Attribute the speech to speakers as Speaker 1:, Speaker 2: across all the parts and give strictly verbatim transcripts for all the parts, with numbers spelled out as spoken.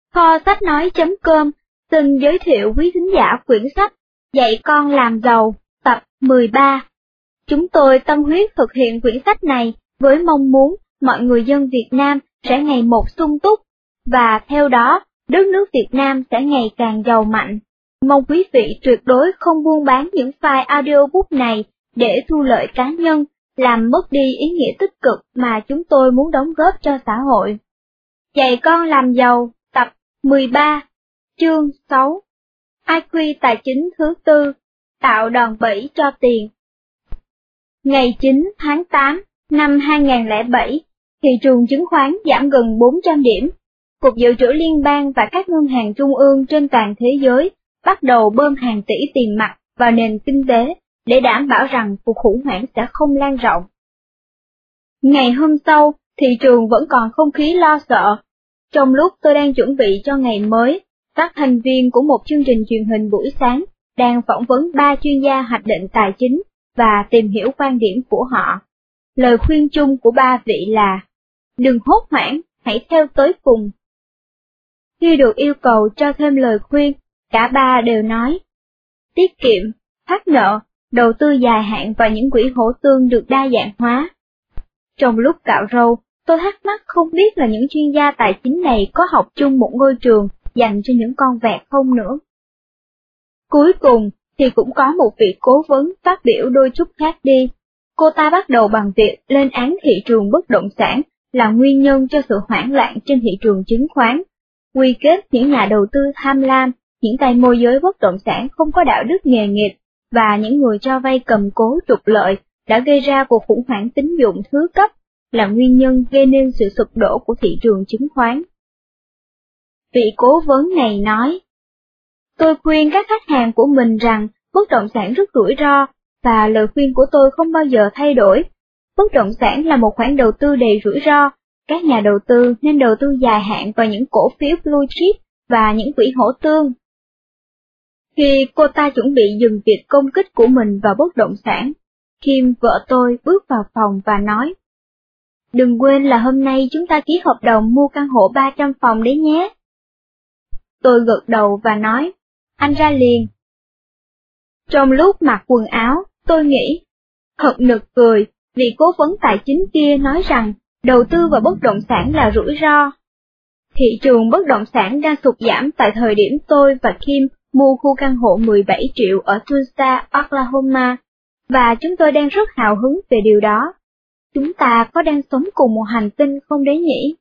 Speaker 1: Kho sách nói.com xin giới thiệu quý thính giả quyển sách Dạy con làm giàu, tập mười ba. Chúng tôi tâm huyết thực hiện quyển sách này với mong muốn mọi người dân Việt Nam sẽ ngày một sung túc, và theo đó, đất nước Việt Nam sẽ ngày càng giàu mạnh. Mong quý vị tuyệt đối không buôn bán những file audiobook này để thu lợi cá nhân, làm mất đi ý nghĩa tích cực mà chúng tôi muốn đóng góp cho xã hội. Dạy con làm giàu, tập mười ba, chương sáu. i quy tài chính thứ tư, tạo đòn bẩy cho tiền. Ngày chín tháng tám năm hai không không bảy, thị trường chứng khoán giảm gần bốn trăm điểm. Cục Dự trữ Liên bang và các ngân hàng trung ương trên toàn thế giới bắt đầu bơm hàng tỷ tiền mặt vào nền kinh tế để đảm bảo rằng cuộc khủng hoảng sẽ không lan rộng. Ngày hôm sau, thị trường vẫn còn không khí lo sợ. Trong lúc tôi đang chuẩn bị cho ngày mới, các thành viên của một chương trình truyền hình buổi sáng đang phỏng vấn ba chuyên gia hoạch định tài chính và tìm hiểu quan điểm của họ. Lời khuyên chung của ba vị là: đừng hốt hoảng, hãy theo tới cùng. Khi được yêu cầu cho thêm lời khuyên, cả ba đều nói: tiết kiệm, thoát nợ, đầu tư dài hạn và những quỹ hỗ tương được đa dạng hóa. Trong lúc cạo râu, tôi thắc mắc không biết là những chuyên gia tài chính này có học chung một ngôi trường dành cho những con vẹt không nữa. Cuối cùng thì cũng có một vị cố vấn phát biểu đôi chút khác đi. Cô ta bắt đầu bằng việc lên án thị trường bất động sản là nguyên nhân cho sự hoảng loạn trên thị trường chứng khoán, quy kết những nhà đầu tư tham lam, những tay môi giới bất động sản không có đạo đức nghề nghiệp và những người cho vay cầm cố trục lợi đã gây ra cuộc khủng hoảng tín dụng thứ cấp là nguyên nhân gây nên sự sụp đổ của thị trường chứng khoán. Vị cố vấn này nói: tôi khuyên các khách hàng của mình rằng bất động sản rất rủi ro, và lời khuyên của tôi không bao giờ thay đổi. Bất động sản là một khoản đầu tư đầy rủi ro, các nhà đầu tư nên đầu tư dài hạn vào những cổ phiếu blue chip và những quỹ hỗ tương. Khi cô ta chuẩn bị dừng việc công kích của mình vào bất động sản, Kim, vợ tôi, bước vào phòng và nói: đừng quên là hôm nay chúng ta ký hợp đồng mua căn hộ ba trăm phòng đấy nhé. Tôi gật đầu và nói: anh ra liền. Trong lúc mặc quần áo, tôi nghĩ, thật nực cười, vì cố vấn tài chính kia nói rằng đầu tư vào bất động sản là rủi ro. Thị trường bất động sản đang sụt giảm tại thời điểm tôi và Kim mua khu căn hộ mười bảy triệu ở Tulsa, Oklahoma, và chúng tôi đang rất hào hứng về điều đó. Chúng ta có đang sống cùng một hành tinh không đấy nhỉ?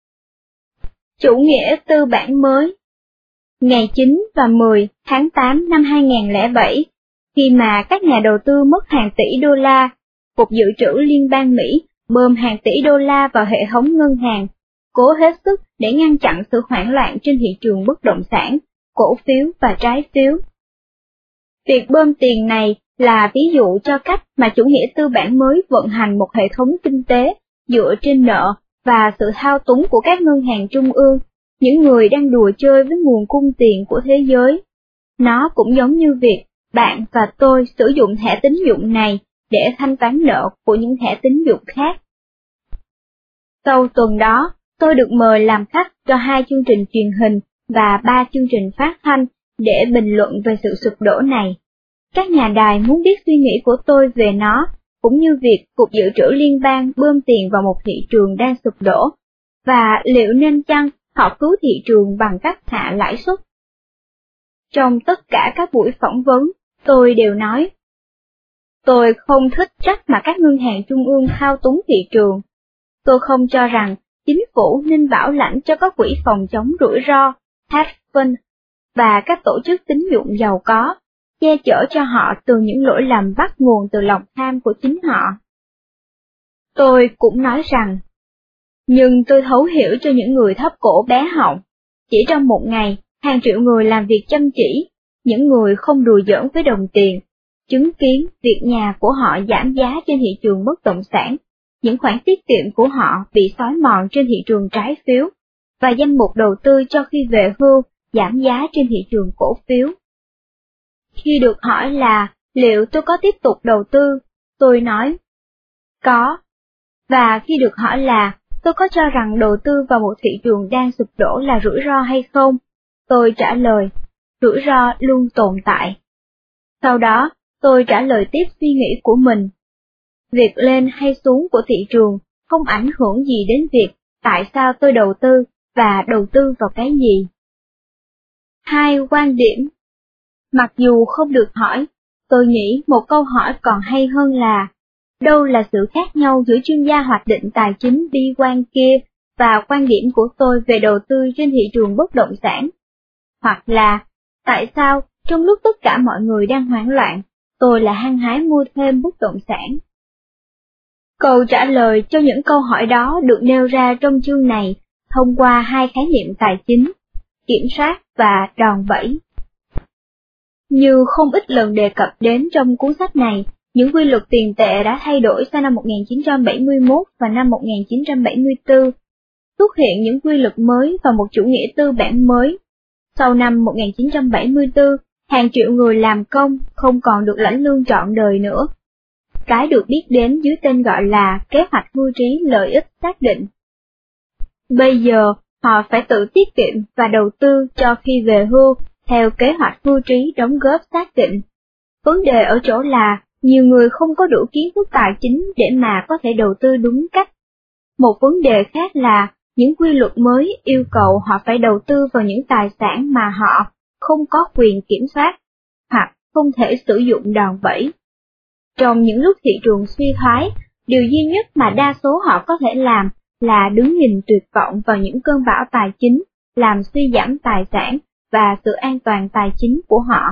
Speaker 1: Chủ nghĩa tư bản mới. Ngày chín và mười tháng tám năm hai không không bảy, khi mà các nhà đầu tư mất hàng tỷ đô la, Cục Dự trữ Liên bang Mỹ bơm hàng tỷ đô la vào hệ thống ngân hàng, cố hết sức để ngăn chặn sự hoảng loạn trên thị trường bất động sản, cổ phiếu và trái phiếu. Việc bơm tiền này là ví dụ cho cách mà chủ nghĩa tư bản mới vận hành một hệ thống kinh tế dựa trên nợ và sự thao túng của các ngân hàng trung ương, những người đang đùa chơi với nguồn cung tiền của thế giới. Nó cũng giống như việc bạn và tôi sử dụng thẻ tín dụng này để thanh toán nợ của những thẻ tín dụng khác. Sau tuần đó, tôi được mời làm khách cho hai chương trình truyền hình và ba chương trình phát thanh để bình luận về sự sụp đổ này. Các nhà đài muốn biết suy nghĩ của tôi về nó, cũng như việc Cục Dự trữ Liên bang bơm tiền vào một thị trường đang sụp đổ, và liệu nên chăng họ cứu thị trường bằng cách hạ lãi suất. Trong tất cả các buổi phỏng vấn, tôi đều nói: tôi không thích cách mà các ngân hàng trung ương thao túng thị trường. Tôi không cho rằng chính phủ nên bảo lãnh cho các quỹ phòng chống rủi ro, hedge fund, và các tổ chức tín dụng giàu có, che chở cho họ từ những lỗi lầm bắt nguồn từ lòng tham của chính họ. Tôi cũng nói rằng, nhưng tôi thấu hiểu cho những người thấp cổ bé họng. Chỉ trong một ngày, hàng triệu người làm việc chăm chỉ, những người không đùa giỡn với đồng tiền, chứng kiến việc nhà của họ giảm giá trên thị trường bất động sản, những khoản tiết kiệm của họ bị xói mòn trên thị trường trái phiếu, và danh mục đầu tư cho khi về hưu giảm giá trên thị trường cổ phiếu. Khi được hỏi là liệu tôi có tiếp tục đầu tư, tôi nói có. Và khi được hỏi là tôi có cho rằng đầu tư vào một thị trường đang sụp đổ là rủi ro hay không? Tôi trả lời, rủi ro luôn tồn tại. Sau đó, tôi trả lời tiếp suy nghĩ của mình. Việc lên hay xuống của thị trường không ảnh hưởng gì đến việc tại sao tôi đầu tư và đầu tư vào cái gì. Hai quan điểm. Mặc dù không được hỏi, tôi nghĩ một câu hỏi còn hay hơn là, đâu là sự khác nhau giữa chuyên gia hoạch định tài chính bi quan kia và quan điểm của tôi về đầu tư trên thị trường bất động sản? Hoặc là, tại sao, trong lúc tất cả mọi người đang hoảng loạn, tôi lại hăng hái mua thêm bất động sản? Câu trả lời cho những câu hỏi đó được nêu ra trong chương này thông qua hai khái niệm tài chính, kiểm soát và đòn bẩy. Như không ít lần đề cập đến trong cuốn sách này, những quy luật tiền tệ đã thay đổi sau năm một nghìn chín trăm bảy mươi mốt và năm một nghìn chín trăm bảy mươi tư. Xuất hiện những quy luật mới và một chủ nghĩa tư bản mới. Sau năm một nghìn chín trăm bảy mươi tư, hàng triệu người làm công không còn được lãnh lương trọn đời nữa. Cái được biết đến dưới tên gọi là kế hoạch hưu trí lợi ích xác định. Bây giờ, họ phải tự tiết kiệm và đầu tư cho khi về hưu, theo kế hoạch hưu trí đóng góp xác định. Vấn đề ở chỗ là, nhiều người không có đủ kiến thức tài chính để mà có thể đầu tư đúng cách. Một vấn đề khác là, những quy luật mới yêu cầu họ phải đầu tư vào những tài sản mà họ không có quyền kiểm soát, hoặc không thể sử dụng đòn bẩy. Trong những lúc thị trường suy thoái, điều duy nhất mà đa số họ có thể làm là đứng nhìn tuyệt vọng vào những cơn bão tài chính, làm suy giảm tài sản và sự an toàn tài chính của họ.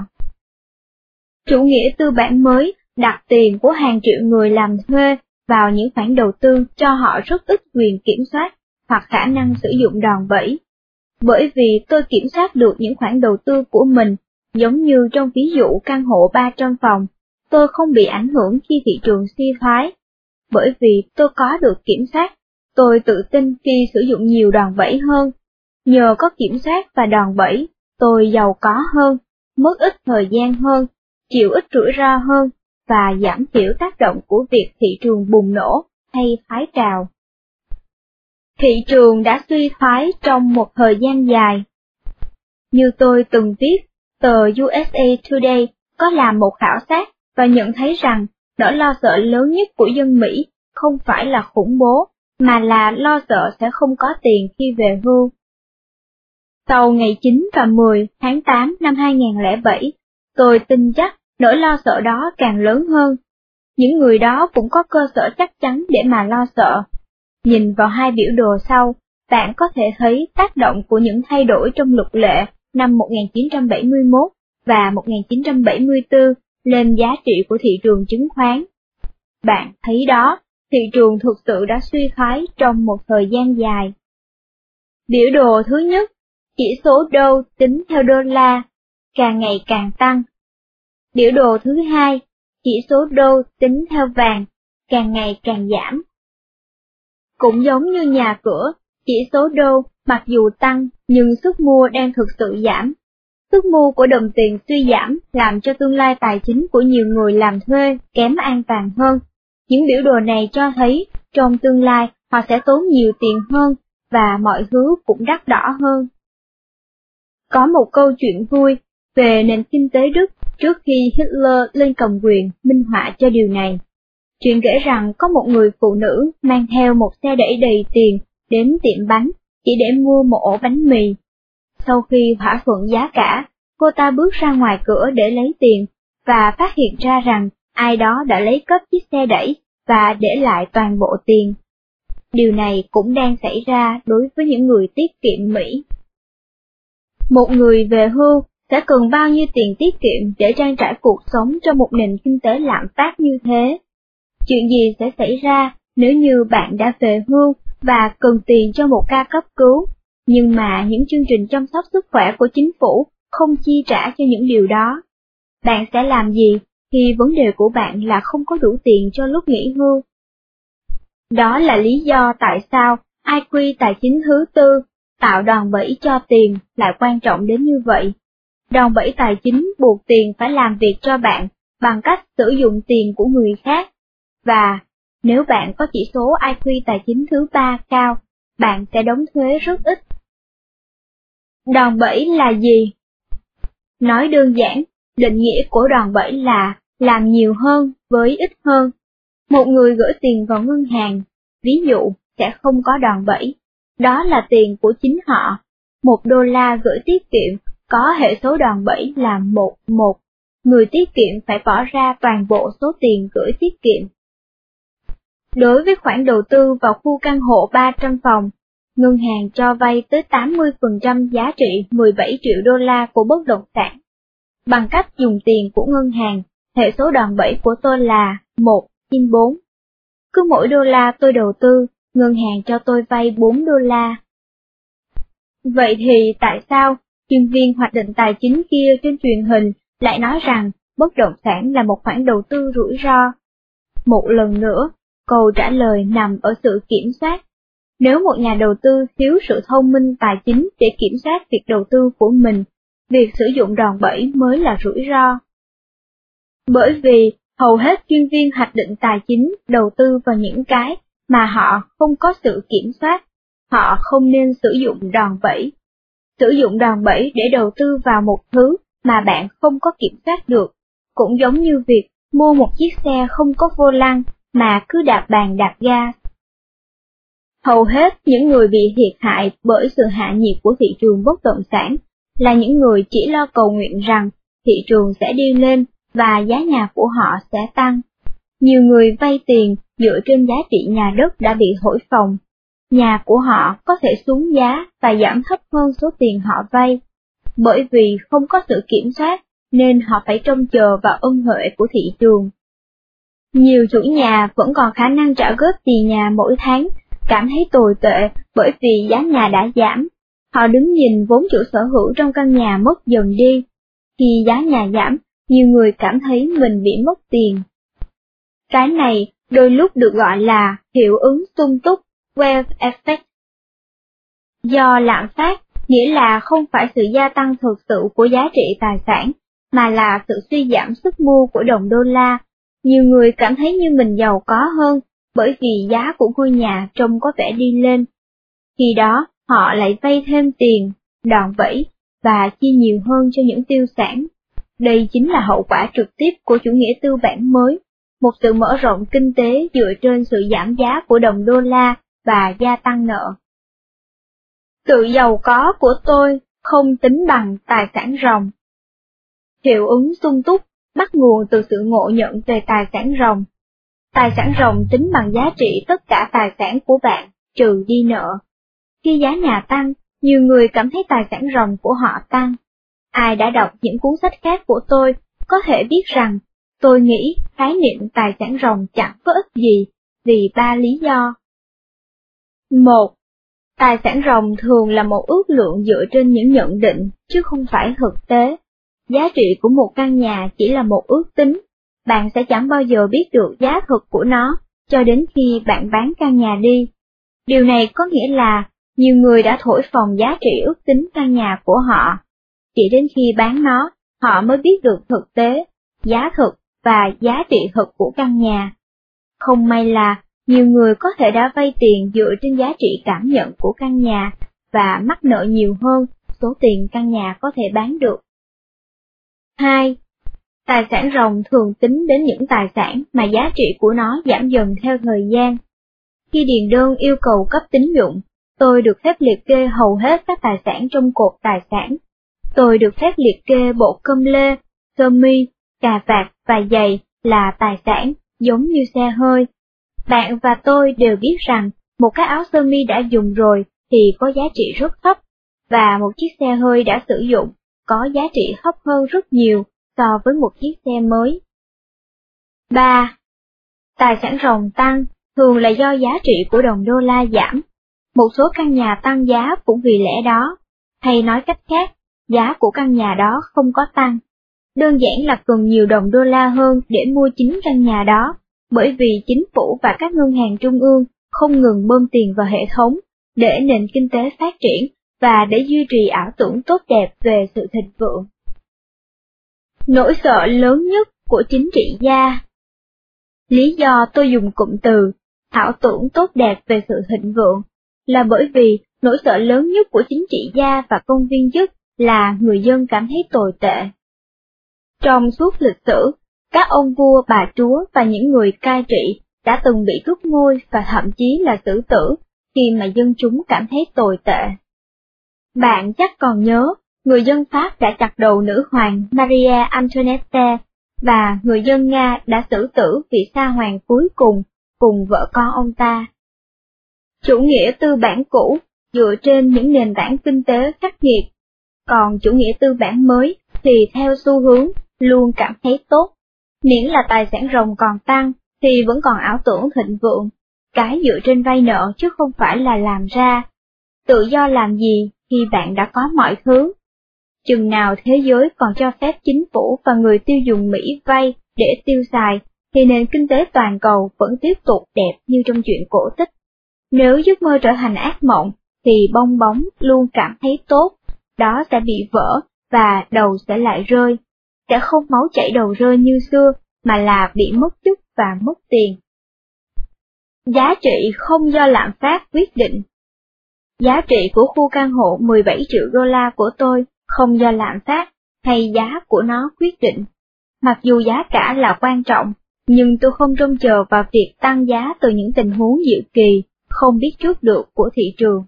Speaker 1: Chủ nghĩa tư bản mới đặt tiền của hàng triệu người làm thuê vào những khoản đầu tư cho họ rất ít quyền kiểm soát hoặc khả năng sử dụng đòn bẩy. Bởi vì tôi kiểm soát được những khoản đầu tư của mình, giống như trong ví dụ căn hộ ba trăm phòng, tôi không bị ảnh hưởng khi thị trường suy thoái. Bởi vì tôi có được kiểm soát, tôi tự tin khi sử dụng nhiều đòn bẩy hơn. Nhờ có kiểm soát và đòn bẩy, tôi giàu có hơn, mất ít thời gian hơn, chịu ít rủi ro hơn, và giảm thiểu tác động của việc thị trường bùng nổ hay thoái trào. Thị trường đã suy thoái trong một thời gian dài. Như tôi từng viết, tờ u ét a Today có làm một khảo sát và nhận thấy rằng nỗi lo sợ lớn nhất của dân Mỹ không phải là khủng bố, mà là lo sợ sẽ không có tiền khi về hưu. Sau ngày chín và mười tháng tám năm hai nghìn không trăm lẻ bảy, tôi tin chắc nỗi lo sợ đó càng lớn hơn. Những người đó cũng có cơ sở chắc chắn để mà lo sợ. Nhìn vào hai biểu đồ sau, bạn có thể thấy tác động của những thay đổi trong luật lệ năm một nghìn chín trăm bảy mươi mốt và một nghìn chín trăm bảy mươi tư lên giá trị của thị trường chứng khoán. Bạn thấy đó, thị trường thực sự đã suy thoái trong một thời gian dài. Biểu đồ thứ nhất, chỉ số Dow tính theo đô la, càng ngày càng tăng. Biểu đồ thứ hai, chỉ số Dow tính theo vàng, càng ngày càng giảm. Cũng giống như nhà cửa, chỉ số Dow mặc dù tăng nhưng sức mua đang thực sự giảm. Sức mua của đồng tiền suy giảm làm cho tương lai tài chính của nhiều người làm thuê kém an toàn hơn. Những biểu đồ này cho thấy trong tương lai họ sẽ tốn nhiều tiền hơn và mọi thứ cũng đắt đỏ hơn. Có một câu chuyện vui về nền kinh tế Đức trước khi Hitler lên cầm quyền minh họa cho điều này. Chuyện kể rằng có một người phụ nữ mang theo một xe đẩy đầy tiền đến tiệm bánh chỉ để mua một ổ bánh mì. Sau khi thỏa thuận giá cả, cô ta bước ra ngoài cửa để lấy tiền và phát hiện ra rằng ai đó đã lấy cắp chiếc xe đẩy và để lại toàn bộ tiền. Điều này cũng đang xảy ra đối với những người tiết kiệm Mỹ. Một người về hưu sẽ cần bao nhiêu tiền tiết kiệm để trang trải cuộc sống trong một nền kinh tế lạm phát như thế? Chuyện gì sẽ xảy ra nếu như bạn đã về hưu và cần tiền cho một ca cấp cứu, nhưng mà những chương trình chăm sóc sức khỏe của chính phủ không chi trả cho những điều đó? Bạn sẽ làm gì khi vấn đề của bạn là không có đủ tiền cho lúc nghỉ hưu? Đó là lý do tại sao i quy tài chính thứ tư, tạo đòn bẩy cho tiền, lại quan trọng đến như vậy. Đòn bẩy tài chính buộc tiền phải làm việc cho bạn bằng cách sử dụng tiền của người khác. Và nếu bạn có chỉ số i quy tài chính thứ ba cao, bạn sẽ đóng thuế rất ít. Đòn bẩy là gì? Nói đơn giản, định nghĩa của đòn bẩy là làm nhiều hơn với ít hơn. Một người gửi tiền vào ngân hàng, ví dụ, sẽ không có đòn bẩy. Đó là tiền của chính họ. Một đô la gửi tiết kiệm có hệ số đòn bẩy là một một. Người tiết kiệm phải bỏ ra toàn bộ số tiền gửi tiết kiệm. Đối với khoản đầu tư vào khu căn hộ ba trăm phòng, ngân hàng cho vay tới tám mươi phần trăm giá trị mười bảy triệu đô la của bất động sản. Bằng cách dùng tiền của ngân hàng, hệ số đòn bẩy của tôi là một trên bốn. Cứ mỗi đô la tôi đầu tư, ngân hàng cho tôi vay bốn đô la. Vậy thì tại sao chuyên viên hoạch định tài chính kia trên truyền hình lại nói rằng bất động sản là một khoản đầu tư rủi ro? Một lần nữa, câu trả lời nằm ở sự kiểm soát. Nếu một nhà đầu tư thiếu sự thông minh tài chính để kiểm soát việc đầu tư của mình, việc sử dụng đòn bẩy mới là rủi ro. Bởi vì hầu hết chuyên viên hoạch định tài chính đầu tư vào những cái mà họ không có sự kiểm soát, họ không nên sử dụng đòn bẩy. Sử dụng đòn bẩy để đầu tư vào một thứ mà bạn không có kiểm soát được, cũng giống như việc mua một chiếc xe không có vô lăng mà cứ đạp bàn đạp ga. Hầu hết những người bị thiệt hại bởi sự hạ nhiệt của thị trường bất động sản là những người chỉ lo cầu nguyện rằng thị trường sẽ đi lên và giá nhà của họ sẽ tăng. Nhiều người vay tiền dựa trên giá trị nhà đất đã bị thổi phồng. Nhà của họ có thể xuống giá và giảm thấp hơn số tiền họ vay. Bởi vì không có sự kiểm soát nên họ phải trông chờ vào ân huệ của thị trường. Nhiều chủ nhà vẫn còn khả năng trả góp tiền nhà mỗi tháng, cảm thấy tồi tệ bởi vì giá nhà đã giảm. Họ đứng nhìn vốn chủ sở hữu trong căn nhà mất dần đi. Khi giá nhà giảm, nhiều người cảm thấy mình bị mất tiền. Cái này đôi lúc được gọi là hiệu ứng sung túc, wealth effect. Do lạm phát, nghĩa là không phải sự gia tăng thực sự của giá trị tài sản, mà là sự suy giảm sức mua của đồng đô la. Nhiều người cảm thấy như mình giàu có hơn, bởi vì giá của ngôi nhà trông có vẻ đi lên. Khi đó, họ lại vay thêm tiền, đòn bẩy, và chi nhiều hơn cho những tiêu sản. Đây chính là hậu quả trực tiếp của chủ nghĩa tư bản mới, một sự mở rộng kinh tế dựa trên sự giảm giá của đồng đô la và gia tăng nợ. Sự giàu có của tôi không tính bằng tài sản ròng. Hiệu ứng sung túc bắt nguồn từ sự ngộ nhận về tài sản ròng. Tài sản ròng tính bằng giá trị tất cả tài sản của bạn, trừ đi nợ. Khi giá nhà tăng, nhiều người cảm thấy tài sản ròng của họ tăng. Ai đã đọc những cuốn sách khác của tôi có thể biết rằng tôi nghĩ khái niệm tài sản ròng chẳng có ích gì vì ba lý do. Một, tài sản ròng thường là một ước lượng dựa trên những nhận định chứ không phải thực tế. Giá trị của một căn nhà chỉ là một ước tính, bạn sẽ chẳng bao giờ biết được giá thực của nó cho đến khi bạn bán căn nhà đi. Điều này có nghĩa là nhiều người đã thổi phồng giá trị ước tính căn nhà của họ. Chỉ đến khi bán nó, họ mới biết được thực tế, giá thực và giá trị thực của căn nhà. Không may là, nhiều người có thể đã vay tiền dựa trên giá trị cảm nhận của căn nhà và mắc nợ nhiều hơn số tiền căn nhà có thể bán được. Hai, tài sản ròng thường tính đến những tài sản mà giá trị của nó giảm dần theo thời gian. Khi điền đơn yêu cầu cấp tín dụng, tôi được phép liệt kê hầu hết các tài sản trong cột tài sản. Tôi được phép liệt kê bộ cơm lê, sơ mi, cà vạt và giày là tài sản, giống như xe hơi. Bạn và tôi đều biết rằng một cái áo sơ mi đã dùng rồi thì có giá trị rất thấp, và một chiếc xe hơi đã sử dụng có giá trị thấp hơn rất nhiều so với một chiếc xe mới. Ba. Tài sản ròng tăng thường là do giá trị của đồng đô la giảm. Một số căn nhà tăng giá cũng vì lẽ đó, hay nói cách khác, giá của căn nhà đó không có tăng. Đơn giản là cần nhiều đồng đô la hơn để mua chính căn nhà đó, bởi vì chính phủ và các ngân hàng trung ương không ngừng bơm tiền vào hệ thống, để nền kinh tế phát triển và để duy trì ảo tưởng tốt đẹp về sự thịnh vượng. Nỗi sợ lớn nhất của chính trị gia. Lý do tôi dùng cụm từ ảo tưởng tốt đẹp về sự thịnh vượng là bởi vì nỗi sợ lớn nhất của chính trị gia và công viên chức là người dân cảm thấy tồi tệ. Trong suốt lịch sử, các ông vua, bà chúa và những người cai trị đã từng bị tước ngôi và thậm chí là xử tử khi mà dân chúng cảm thấy tồi tệ. Bạn chắc còn nhớ, người dân Pháp đã chặt đầu nữ hoàng Maria Antoinette, và người dân Nga đã xử tử vị sa hoàng cuối cùng cùng vợ con ông ta. Chủ nghĩa tư bản cũ dựa trên những nền tảng kinh tế khắc nghiệt, còn chủ nghĩa tư bản mới thì theo xu hướng luôn cảm thấy tốt, miễn là tài sản ròng còn tăng thì vẫn còn ảo tưởng thịnh vượng, cái dựa trên vay nợ chứ không phải là làm ra. Tự do làm gì khi bạn đã có mọi thứ? Chừng nào thế giới còn cho phép chính phủ và người tiêu dùng Mỹ vay để tiêu xài, thì nền kinh tế toàn cầu vẫn tiếp tục đẹp như trong chuyện cổ tích. Nếu giấc mơ trở thành ác mộng, thì bong bóng luôn cảm thấy tốt, đó sẽ bị vỡ và đầu sẽ lại rơi, sẽ không máu chảy đầu rơi như xưa, mà là bị mất chức và mất tiền. Giá trị không do lạm phát quyết định. Giá trị của khu căn hộ mười bảy triệu đô la của tôi không do lạm phát hay giá của nó quyết định. Mặc dù giá cả là quan trọng, nhưng tôi không trông chờ vào việc tăng giá từ những tình huống diệu kỳ, không biết trước được của thị trường.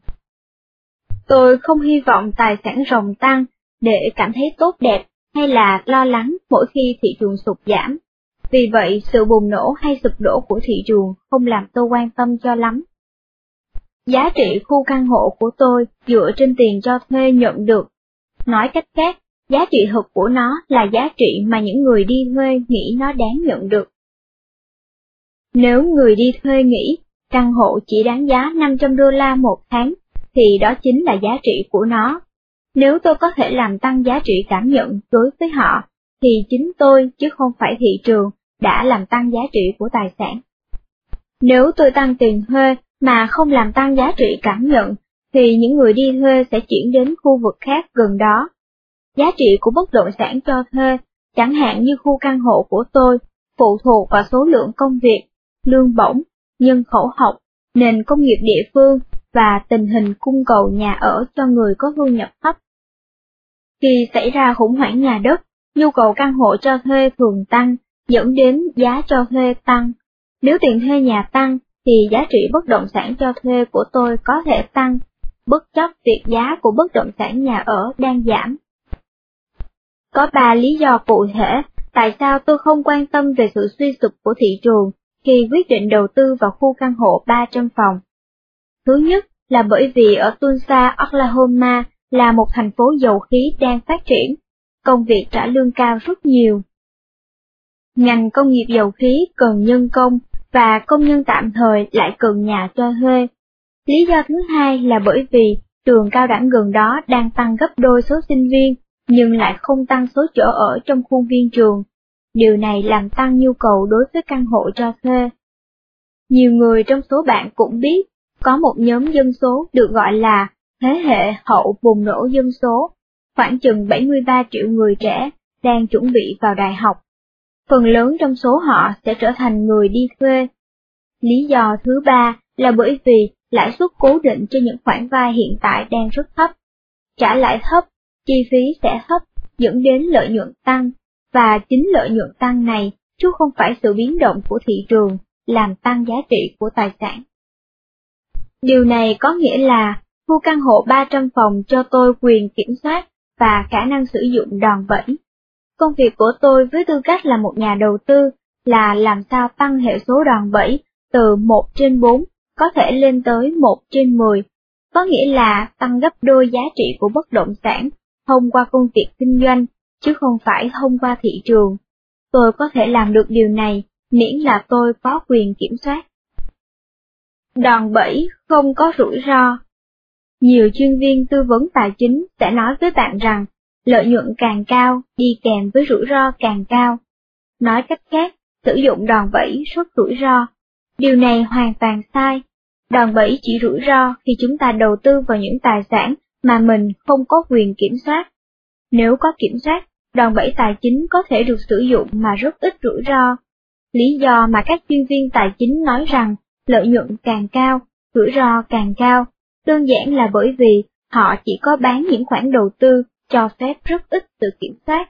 Speaker 1: Tôi không hy vọng tài sản ròng tăng để cảm thấy tốt đẹp hay là lo lắng mỗi khi thị trường sụt giảm. Vì vậy, sự bùng nổ hay sụp đổ của thị trường không làm tôi quan tâm cho lắm. Giá trị khu căn hộ của tôi dựa trên tiền cho thuê nhận được. Nói cách khác, giá trị thực của nó là giá trị mà những người đi thuê nghĩ nó đáng nhận được. Nếu người đi thuê nghĩ căn hộ chỉ đáng giá năm trăm đô la một tháng, thì đó chính là giá trị của nó. Nếu tôi có thể làm tăng giá trị cảm nhận đối với họ, thì chính tôi chứ không phải thị trường đã làm tăng giá trị của tài sản. Nếu tôi tăng tiền thuê mà không làm tăng giá trị cảm nhận, thì những người đi thuê sẽ chuyển đến khu vực khác gần đó. Giá trị của bất động sản cho thuê, chẳng hạn như khu căn hộ của tôi, phụ thuộc vào số lượng công việc, lương bổng, nhân khẩu học, nền công nghiệp địa phương và tình hình cung cầu nhà ở cho người có thu nhập thấp. Khi xảy ra khủng hoảng nhà đất, nhu cầu căn hộ cho thuê thường tăng, dẫn đến giá cho thuê tăng. Nếu tiền thuê nhà tăng, thì giá trị bất động sản cho thuê của tôi có thể tăng, bất chấp việc giá của bất động sản nhà ở đang giảm. Có ba lý do cụ thể tại sao tôi không quan tâm về sự suy sụp của thị trường khi quyết định đầu tư vào khu căn hộ ba trăm phòng. Thứ nhất là bởi vì ở Tulsa, Oklahoma là một thành phố dầu khí đang phát triển, công việc trả lương cao rất nhiều. Ngành công nghiệp dầu khí cần nhân công, và công nhân tạm thời lại cần nhà cho thuê. Lý do thứ hai là bởi vì trường cao đẳng gần đó đang tăng gấp đôi số sinh viên, nhưng lại không tăng số chỗ ở trong khuôn viên trường. Điều này làm tăng nhu cầu đối với căn hộ cho thuê. Nhiều người trong số bạn cũng biết, có một nhóm dân số được gọi là thế hệ hậu bùng nổ dân số, khoảng chừng bảy mươi ba triệu người trẻ đang chuẩn bị vào đại học. Phần lớn trong số họ sẽ trở thành người đi thuê. Lý do thứ ba là bởi vì lãi suất cố định cho những khoản vay hiện tại đang rất thấp. Trả lãi thấp, chi phí sẽ thấp, dẫn đến lợi nhuận tăng, và chính lợi nhuận tăng này, chứ không phải sự biến động của thị trường, làm tăng giá trị của tài sản. Điều này có nghĩa là, khu căn hộ ba trăm phòng cho tôi quyền kiểm soát và khả năng sử dụng đòn bẩy. Công việc của tôi với tư cách là một nhà đầu tư là làm sao tăng hệ số đòn bẩy từ một trên bốn có thể lên tới một trên mười, có nghĩa là tăng gấp đôi giá trị của bất động sản thông qua công việc kinh doanh, chứ không phải thông qua thị trường. Tôi có thể làm được điều này miễn là tôi có quyền kiểm soát. Đòn bẩy không có rủi ro. Nhiều chuyên viên tư vấn tài chính sẽ nói với bạn rằng, lợi nhuận càng cao đi kèm với rủi ro càng cao. Nói cách khác, sử dụng đòn bẩy rất rủi ro. Điều này hoàn toàn sai. Đòn bẩy chỉ rủi ro khi chúng ta đầu tư vào những tài sản mà mình không có quyền kiểm soát. Nếu có kiểm soát, đòn bẩy tài chính có thể được sử dụng mà rất ít rủi ro. Lý do mà các chuyên viên tài chính nói rằng lợi nhuận càng cao, rủi ro càng cao đơn giản là bởi vì họ chỉ có bán những khoản đầu tư cho phép rất ít sự kiểm soát.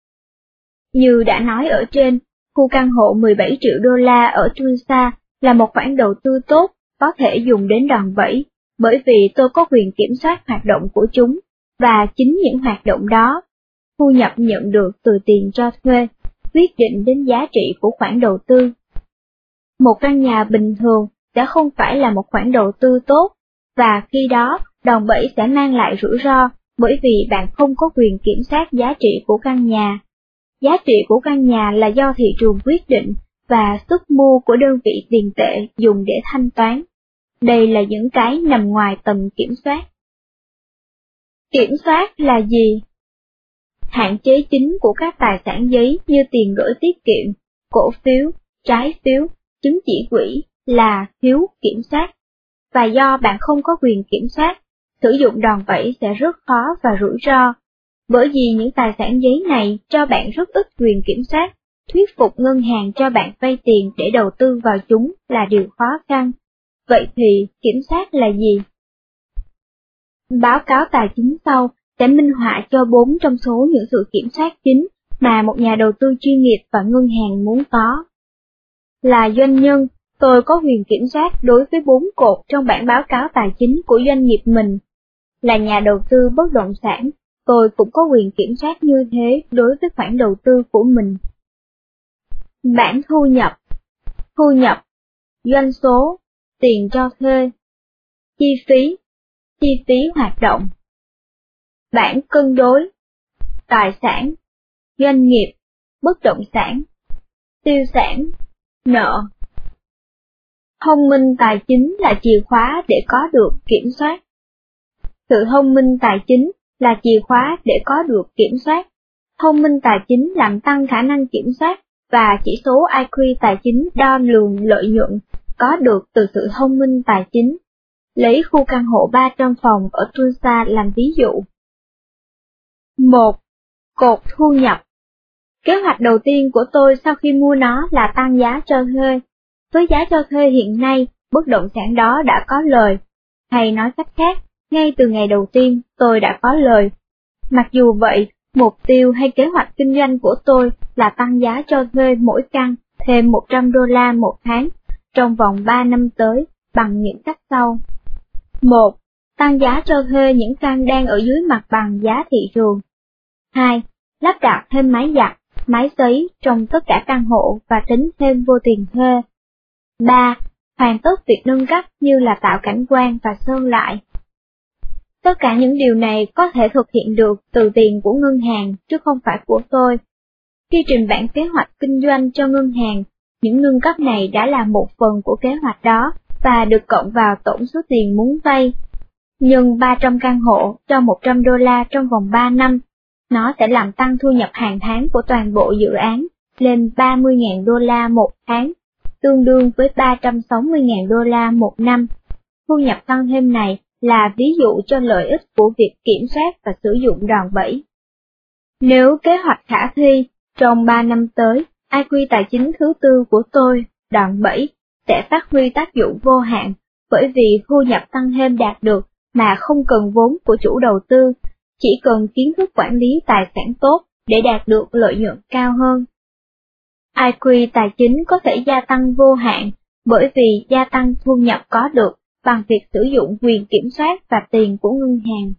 Speaker 1: Như đã nói ở trên, khu căn hộ mười bảy triệu đô la ở Tulsa là một khoản đầu tư tốt có thể dùng đến đòn bẩy, bởi vì tôi có quyền kiểm soát hoạt động của chúng, và chính những hoạt động đó, thu nhập nhận được từ tiền cho thuê, quyết định đến giá trị của khoản đầu tư. Một căn nhà bình thường sẽ không phải là một khoản đầu tư tốt, và khi đó đòn bẩy sẽ mang lại rủi ro, bởi vì bạn không có quyền kiểm soát giá trị của căn nhà. Giá trị của căn nhà là do thị trường quyết định, và sức mua của đơn vị tiền tệ dùng để thanh toán. Đây là những cái nằm ngoài tầm kiểm soát. Kiểm soát là gì? Hạn chế chính của các tài sản giấy như tiền gửi tiết kiệm, cổ phiếu, trái phiếu, chứng chỉ quỹ là thiếu kiểm soát. Và do bạn không có quyền kiểm soát, sử dụng đòn bẩy sẽ rất khó và rủi ro. Bởi vì những tài sản giấy này cho bạn rất ít quyền kiểm soát, thuyết phục ngân hàng cho bạn vay tiền để đầu tư vào chúng là điều khó khăn. Vậy thì kiểm soát là gì? Báo cáo tài chính sau sẽ minh họa cho bốn trong số những sự kiểm soát chính mà một nhà đầu tư chuyên nghiệp và ngân hàng muốn có. Là doanh nhân, tôi có quyền kiểm soát đối với bốn cột trong bản báo cáo tài chính của doanh nghiệp mình. Là nhà đầu tư bất động sản, tôi cũng có quyền kiểm soát như thế đối với khoản đầu tư của mình. Bảng thu nhập, thu nhập, doanh số, tiền cho thuê, chi phí, chi phí hoạt động. Bảng cân đối, tài sản, doanh nghiệp, bất động sản, tiêu sản, nợ. Thông minh tài chính là chìa khóa để có được kiểm soát. Sự thông minh tài chính là chìa khóa để có được kiểm soát. Thông minh tài chính làm tăng khả năng kiểm soát, và chỉ số i kiu tài chính đo lường lợi nhuận có được từ sự thông minh tài chính. Lấy khu căn hộ ba trăm phòng ở Tulsa làm ví dụ. một. Cột thu nhập. Kế hoạch đầu tiên của tôi sau khi mua nó là tăng giá cho thuê. Với giá cho thuê hiện nay, bất động sản đó đã có lời. Hay nói cách khác, ngay từ ngày đầu tiên tôi đã có lời. Mặc dù vậy, mục tiêu hay kế hoạch kinh doanh của tôi là tăng giá cho thuê mỗi căn thêm một trăm đô la một tháng trong vòng ba năm tới bằng những cách sau. một. Tăng giá cho thuê những căn đang ở dưới mặt bằng giá thị trường. hai. Lắp đặt thêm máy giặt, máy sấy trong tất cả căn hộ và tính thêm vô tiền thuê. ba. Hoàn tất việc nâng cấp như là tạo cảnh quan và sơn lại. Tất cả những điều này có thể thực hiện được từ tiền của ngân hàng chứ không phải của tôi. Khi trình bản kế hoạch kinh doanh cho ngân hàng, những nâng cấp này đã là một phần của kế hoạch đó và được cộng vào tổng số tiền muốn vay. Nhưng ba trăm căn hộ cho một trăm đô la trong vòng ba năm, nó sẽ làm tăng thu nhập hàng tháng của toàn bộ dự án lên ba mươi nghìn đô la một tháng, tương đương với ba trăm sáu mươi nghìn đô la một năm. Thu nhập tăng thêm này là ví dụ cho lợi ích của việc kiểm soát và sử dụng đòn bẩy. Nếu kế hoạch khả thi, trong ba năm tới, i kiu tài chính thứ tư của tôi, đòn bẩy, sẽ phát huy tác dụng vô hạn, bởi vì thu nhập tăng thêm đạt được mà không cần vốn của chủ đầu tư, chỉ cần kiến thức quản lý tài sản tốt để đạt được lợi nhuận cao hơn. i kiu tài chính có thể gia tăng vô hạn, bởi vì gia tăng thu nhập có được bằng việc sử dụng quyền kiểm soát và tiền của ngân hàng.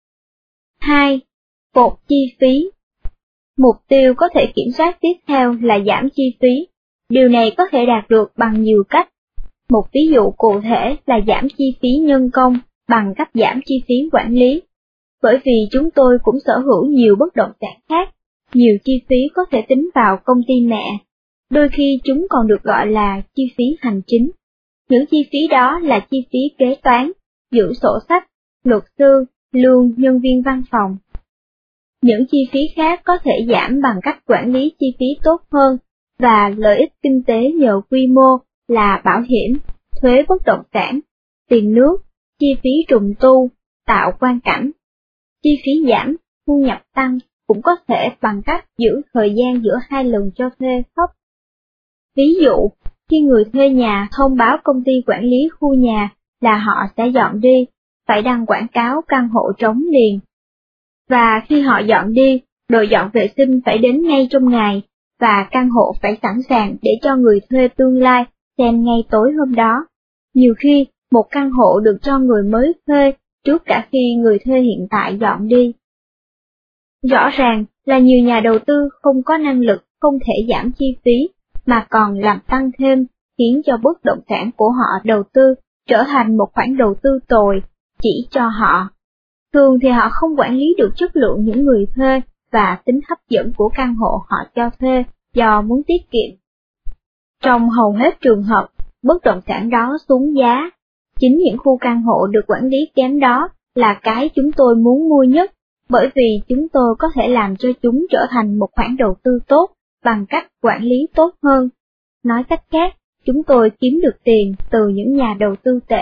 Speaker 1: hai. Cột chi phí. Mục tiêu có thể kiểm soát tiếp theo là giảm chi phí. Điều này có thể đạt được bằng nhiều cách. Một ví dụ cụ thể là giảm chi phí nhân công bằng cách giảm chi phí quản lý. Bởi vì chúng tôi cũng sở hữu nhiều bất động sản khác, nhiều chi phí có thể tính vào công ty mẹ. Đôi khi chúng còn được gọi là chi phí hành chính. Những chi phí đó là chi phí kế toán, giữ sổ sách, luật sư, lương nhân viên văn phòng. Những chi phí khác có thể giảm bằng cách quản lý chi phí tốt hơn, và lợi ích kinh tế nhờ quy mô là bảo hiểm, thuế bất động sản, tiền nước, chi phí trùng tu, tạo quang cảnh. Chi phí giảm, thu nhập tăng cũng có thể bằng cách giữ thời gian giữa hai lần cho thuê thấp. Ví dụ, khi người thuê nhà thông báo công ty quản lý khu nhà là họ sẽ dọn đi, phải đăng quảng cáo căn hộ trống liền. Và khi họ dọn đi, đội dọn vệ sinh phải đến ngay trong ngày, và căn hộ phải sẵn sàng để cho người thuê tương lai xem ngay tối hôm đó. Nhiều khi, một căn hộ được cho người mới thuê trước cả khi người thuê hiện tại dọn đi. Rõ ràng là nhiều nhà đầu tư không có năng lực không thể giảm chi phí, mà còn làm tăng thêm, khiến cho bất động sản của họ đầu tư trở thành một khoản đầu tư tồi, chỉ cho họ. Thường thì họ không quản lý được chất lượng những người thuê và tính hấp dẫn của căn hộ họ cho thuê do muốn tiết kiệm. Trong hầu hết trường hợp, bất động sản đó xuống giá. Chính những khu căn hộ được quản lý kém đó là cái chúng tôi muốn mua nhất, bởi vì chúng tôi có thể làm cho chúng trở thành một khoản đầu tư tốt bằng cách quản lý tốt hơn. Nói cách khác, chúng tôi kiếm được tiền từ những nhà đầu tư tệ.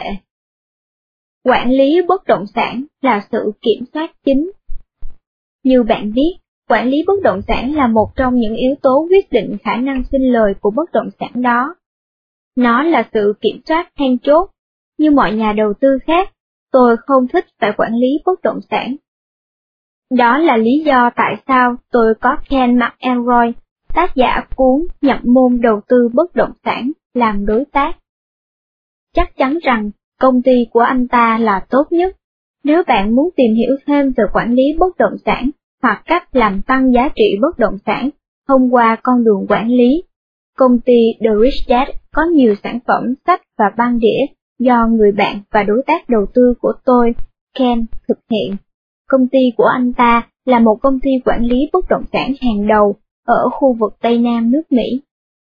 Speaker 1: Quản lý bất động sản là sự kiểm soát chính. Như bạn biết, quản lý bất động sản là một trong những yếu tố quyết định khả năng sinh lời của bất động sản đó. Nó là sự kiểm soát then chốt. Như mọi nhà đầu tư khác, tôi không thích phải quản lý bất động sản. Đó là lý do tại sao tôi có Ken McElroy, tác giả cuốn Nhập môn đầu tư bất động sản, làm đối tác. Chắc chắn rằng công ty của anh ta là tốt nhất. Nếu bạn muốn tìm hiểu thêm về quản lý bất động sản hoặc cách làm tăng giá trị bất động sản thông qua con đường quản lý, công ty The Rich Dad có nhiều sản phẩm, sách và băng đĩa do người bạn và đối tác đầu tư của tôi, Ken, thực hiện. Công ty của anh ta là một công ty quản lý bất động sản hàng đầu ở khu vực Tây Nam nước Mỹ.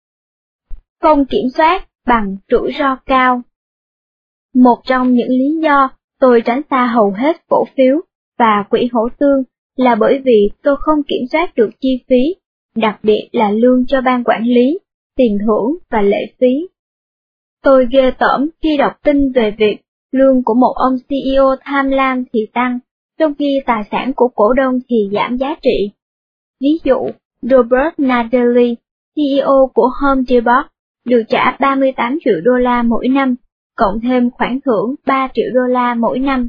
Speaker 1: Không kiểm soát bằng rủi ro cao. Một trong những lý do tôi tránh xa hầu hết cổ phiếu và quỹ hỗ tương là bởi vì tôi không kiểm soát được chi phí, đặc biệt là lương cho ban quản lý, tiền thưởng và lệ phí. Tôi ghê tởm khi đọc tin về việc lương của một ông xê e ô tham lam thì tăng, trong khi tài sản của cổ đông thì giảm giá trị. Ví dụ, Robert Nadelli, xê e ô của Home Depot, được trả ba mươi tám triệu đô la mỗi năm, cộng thêm khoản thưởng ba triệu đô la mỗi năm.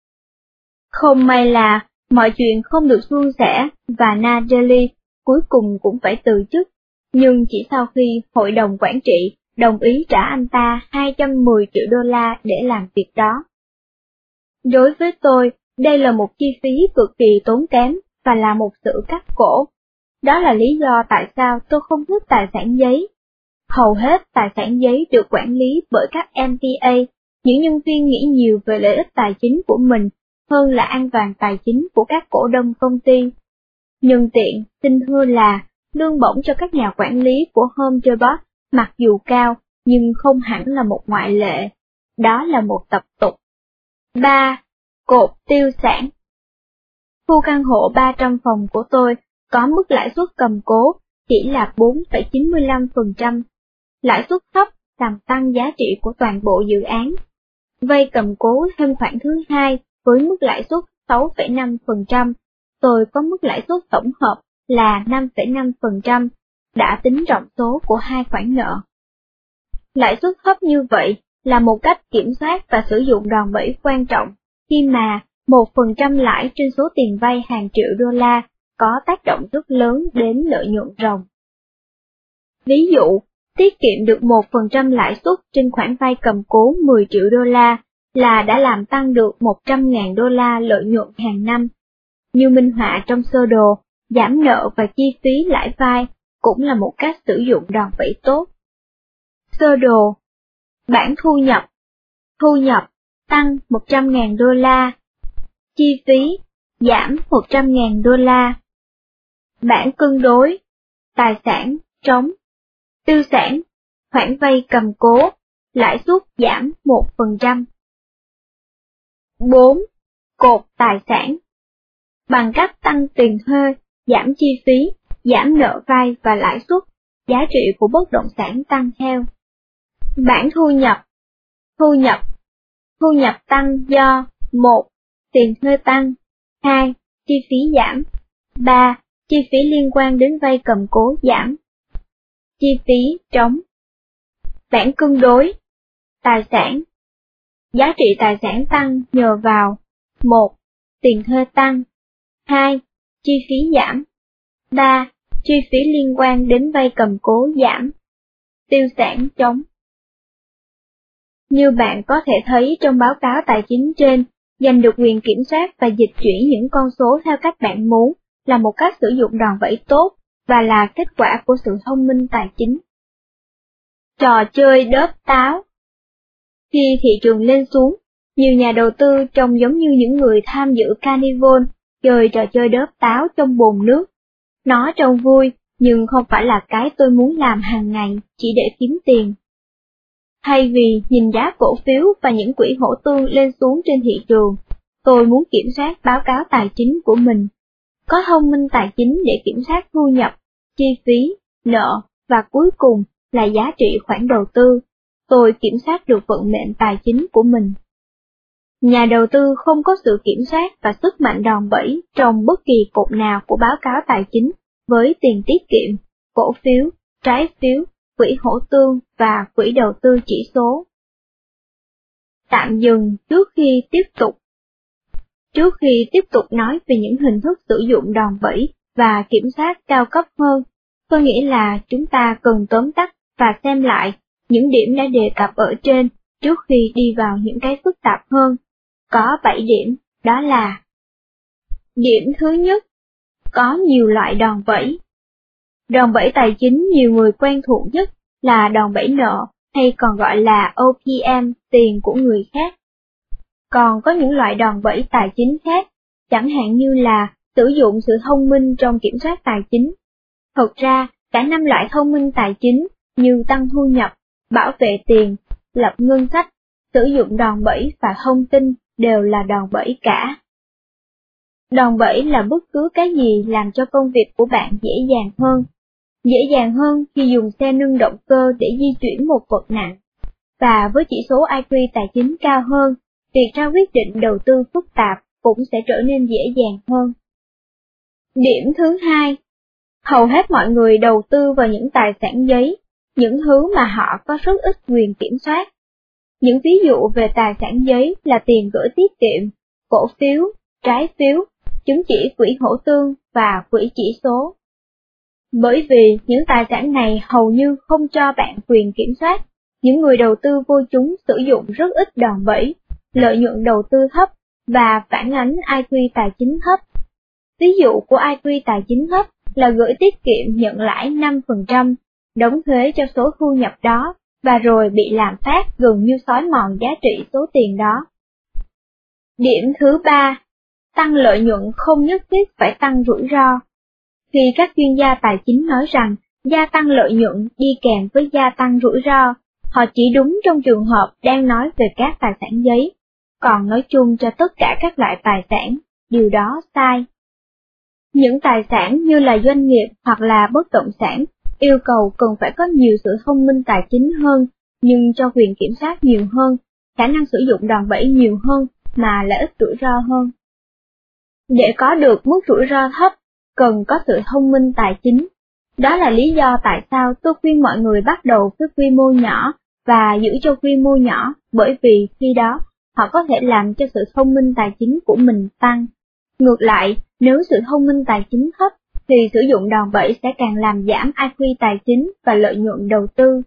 Speaker 1: Không may là, mọi chuyện không được suôn sẻ và Nadelli cuối cùng cũng phải từ chức, nhưng chỉ sau khi hội đồng quản trị đồng ý trả anh ta hai trăm mười triệu đô la để làm việc đó. Đối với tôi, đây là một chi phí cực kỳ tốn kém và là một sự cắt cổ. Đó là lý do tại sao tôi không thích tài sản giấy. Hầu hết tài sản giấy được quản lý bởi các em pê a, những nhân viên nghĩ nhiều về lợi ích tài chính của mình hơn là an toàn tài chính của các cổ đông công ty. Nhân tiện, xin thưa là, lương bổng cho các nhà quản lý của Home Depot mặc dù cao, nhưng không hẳn là một ngoại lệ. Đó là một tập tục. ba. Cột tiêu sản. Khu căn hộ ba trăm phòng của tôi có mức lãi suất cầm cố chỉ là bốn phẩy chín mươi lăm phần trăm. Lãi suất thấp làm tăng giá trị của toàn bộ dự án. Vay cầm cố thêm khoản thứ hai với mức lãi suất sáu phẩy năm phần trăm. Tôi có mức lãi suất tổng hợp là năm phẩy năm phần trăm, đã tính rộng số của hai khoản nợ. Lãi suất thấp như vậy là một cách kiểm soát và sử dụng đòn bẩy quan trọng, khi mà một phần trăm lãi trên số tiền vay hàng triệu đô la có tác động rất lớn đến lợi nhuận ròng. Ví dụ, tiết kiệm được một phần trăm lãi suất trên khoản vay cầm cố mười triệu đô la là đã làm tăng được một trăm nghìn đô la lợi nhuận hàng năm. Như minh họa trong sơ đồ, giảm nợ và chi phí lãi vay cũng là một cách sử dụng đòn bẩy tốt. Sơ đồ, bảng thu nhập, thu nhập tăng một trăm nghìn đô la, chi phí giảm một trăm nghìn đô la. Bảng cân đối, tài sản trống, tiêu sản, khoản vay cầm cố, lãi suất giảm một phần trăm. bốn. Cột tài sản. Bằng cách tăng tiền thuê, giảm chi phí, giảm nợ vay và lãi suất, giá trị của bất động sản tăng theo. Bảng thu nhập. Thu nhập. Thu nhập tăng do một. Tiền thuê tăng, hai. Chi phí giảm, ba. Chi phí liên quan đến vay cầm cố giảm. Chi phí trống. Bảng cân đối. Tài sản. Giá trị tài sản tăng nhờ vào: một. Tiền thuê tăng. hai. Chi phí giảm. ba. Chi phí liên quan đến vay cầm cố giảm. Tiêu sản trống. Như bạn có thể thấy trong báo cáo tài chính trên, giành được quyền kiểm soát và dịch chuyển những con số theo cách bạn muốn là một cách sử dụng đòn bẩy tốt và là kết quả của sự thông minh tài chính. Trò chơi đớp táo. Khi thị trường lên xuống, nhiều nhà đầu tư trông giống như những người tham dự carnival chơi trò chơi đớp táo trong bồn nước. Nó trông vui, nhưng không phải là cái tôi muốn làm hàng ngày chỉ để kiếm tiền. Thay vì nhìn giá cổ phiếu và những quỹ hỗ tương lên xuống trên thị trường, tôi muốn kiểm soát báo cáo tài chính của mình. Có thông minh tài chính để kiểm soát thu nhập, chi phí, nợ và cuối cùng là giá trị khoản đầu tư, tôi kiểm soát được vận mệnh tài chính của mình. Nhà đầu tư không có sự kiểm soát và sức mạnh đòn bẩy trong bất kỳ cột nào của báo cáo tài chính với tiền tiết kiệm, cổ phiếu, trái phiếu, quỹ hỗ tương và quỹ đầu tư chỉ số. Tạm dừng trước khi tiếp tục. Trước khi tiếp tục nói về những hình thức sử dụng đòn bẩy và kiểm soát cao cấp hơn, tôi nghĩ là chúng ta cần tóm tắt và xem lại những điểm đã đề cập ở trên trước khi đi vào những cái phức tạp hơn. Có bảy điểm, đó là: Điểm thứ nhất, có nhiều loại đòn bẩy. Đòn bẩy tài chính nhiều người quen thuộc nhất là đòn bẩy nợ, hay còn gọi là O P M, tiền của người khác. Còn có những loại đòn bẩy tài chính khác, chẳng hạn như là sử dụng sự thông minh trong kiểm soát tài chính. Thật ra, cả năm loại thông minh tài chính như tăng thu nhập, bảo vệ tiền, lập ngân sách, sử dụng đòn bẩy và thông tin đều là đòn bẩy cả. Đòn bẩy là bất cứ cái gì làm cho công việc của bạn dễ dàng hơn. Dễ dàng hơn khi dùng xe nâng động cơ để di chuyển một vật nặng. Và với chỉ số I Q tài chính cao hơn, việc ra quyết định đầu tư phức tạp cũng sẽ trở nên dễ dàng hơn. Điểm thứ hai, hầu hết mọi người đầu tư vào những tài sản giấy, những thứ mà họ có rất ít quyền kiểm soát. Những ví dụ về tài sản giấy là tiền gửi tiết kiệm, cổ phiếu, trái phiếu, chứng chỉ quỹ hỗ tương và quỹ chỉ số. Bởi vì những tài sản này hầu như không cho bạn quyền kiểm soát, những người đầu tư vô chúng sử dụng rất ít đòn bẩy, lợi nhuận đầu tư thấp và phản ánh I Q tài chính thấp. Ví dụ của I Q tài chính thấp là gửi tiết kiệm nhận lãi năm phần trăm, đóng thuế cho số thu nhập đó, và rồi bị lạm phát gần như xói mòn giá trị số tiền đó. Điểm thứ ba, tăng lợi nhuận không nhất thiết phải tăng rủi ro. Khi các chuyên gia tài chính nói rằng gia tăng lợi nhuận đi kèm với gia tăng rủi ro, họ chỉ đúng trong trường hợp đang nói về các tài sản giấy, còn nói chung cho tất cả các loại tài sản, điều đó sai. Những tài sản như là doanh nghiệp hoặc là bất động sản yêu cầu cần phải có nhiều sự thông minh tài chính hơn, nhưng cho quyền kiểm soát nhiều hơn, khả năng sử dụng đòn bẩy nhiều hơn mà lại ít rủi ro hơn. Để có được mức rủi ro thấp, cần có sự thông minh tài chính. Đó là lý do tại sao tôi khuyên mọi người bắt đầu với quy mô nhỏ và giữ cho quy mô nhỏ, bởi vì khi đó họ có thể làm cho sự thông minh tài chính của mình tăng. Ngược lại, nếu sự thông minh tài chính thấp, thì sử dụng đòn bẩy sẽ càng làm giảm I Q tài chính và lợi nhuận đầu tư.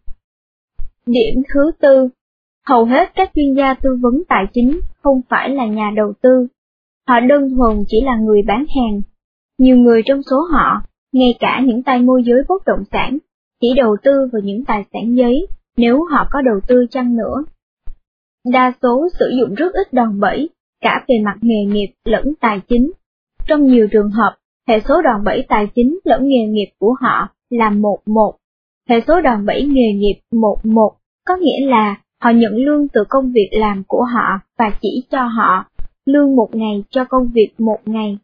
Speaker 1: Điểm thứ tư, hầu hết các chuyên gia tư vấn tài chính không phải là nhà đầu tư. Họ đơn thuần chỉ là người bán hàng. Nhiều người trong số họ, ngay cả những tay môi giới bất động sản, chỉ đầu tư vào những tài sản giấy nếu họ có đầu tư chăng nữa. Đa số sử dụng rất ít đòn bẩy, cả về mặt nghề nghiệp lẫn tài chính. Trong nhiều trường hợp, hệ số đòn bẩy tài chính lẫn nghề nghiệp của họ là một một. Hệ số đòn bẩy nghề nghiệp một một có nghĩa là họ nhận lương từ công việc làm của họ và chỉ cho họ lương một ngày cho công việc một ngày.